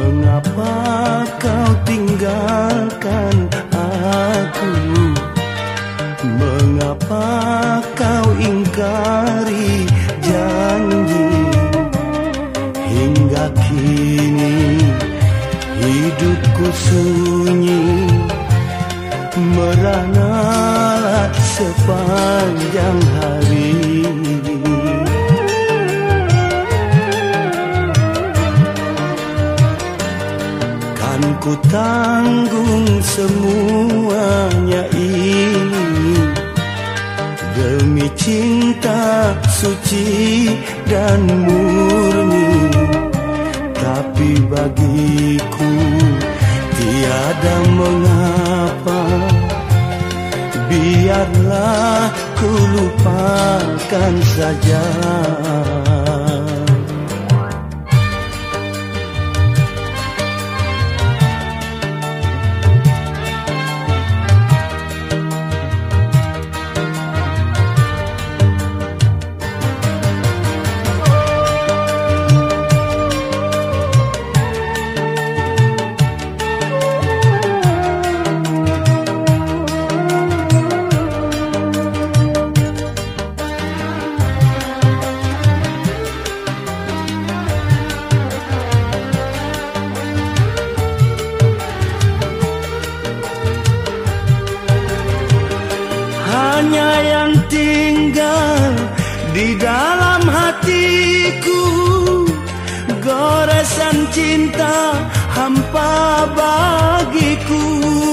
Mengapa kau tinggalkan aku? Mengapa kau ingkari janji? Hingga kini hidupku sunyi, merana sepanjang hari. Kan ku tanggung semuanya ini demi cinta suci dan murni. Tapi bagiku tiada mengapa, biarlah ku lupakan saja. Hanya yang tinggal di dalam hatiku, goresan cinta hampa bagiku.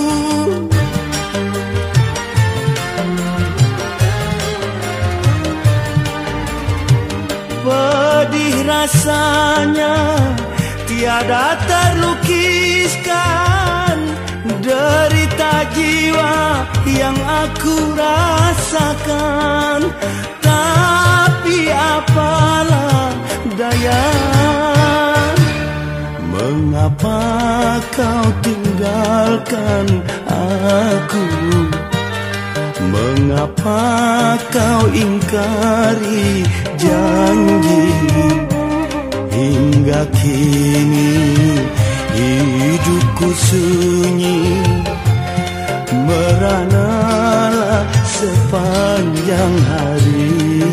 Pedih rasanya tiada terlukiskan, derita jiwa yang aku rasakan. Tapi apalah daya, mengapa kau tinggalkan aku? Mengapa kau ingkari janji? Hingga kini hidupku sunyi, meranalah sepanjang hari.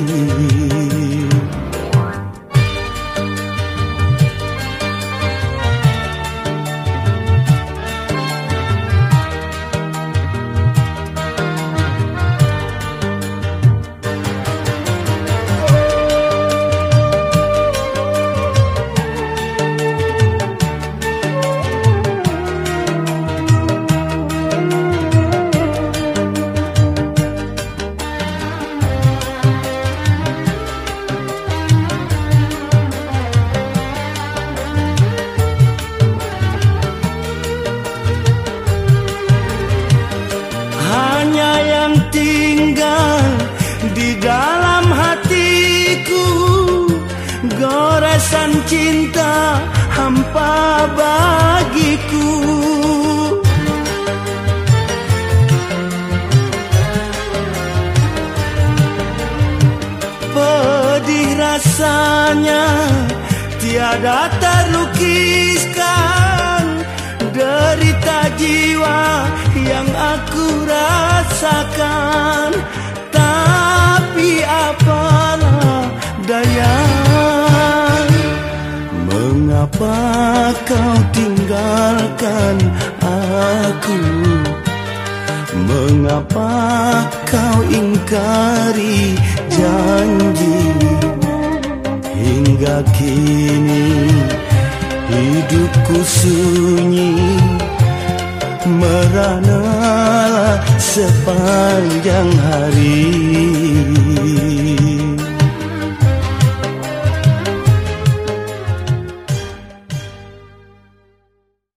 Hanya yang tinggal di dalam hatiku, goresan cinta hampa bagiku. Pedih rasanya tiada terlukiskan, derita jiwa yang aku rasakan. Tapi apalah daya, mengapa kau tinggalkan aku? Mengapa kau ingkari janji? Hingga kini hidupku sunyi, merana sepanjang hari.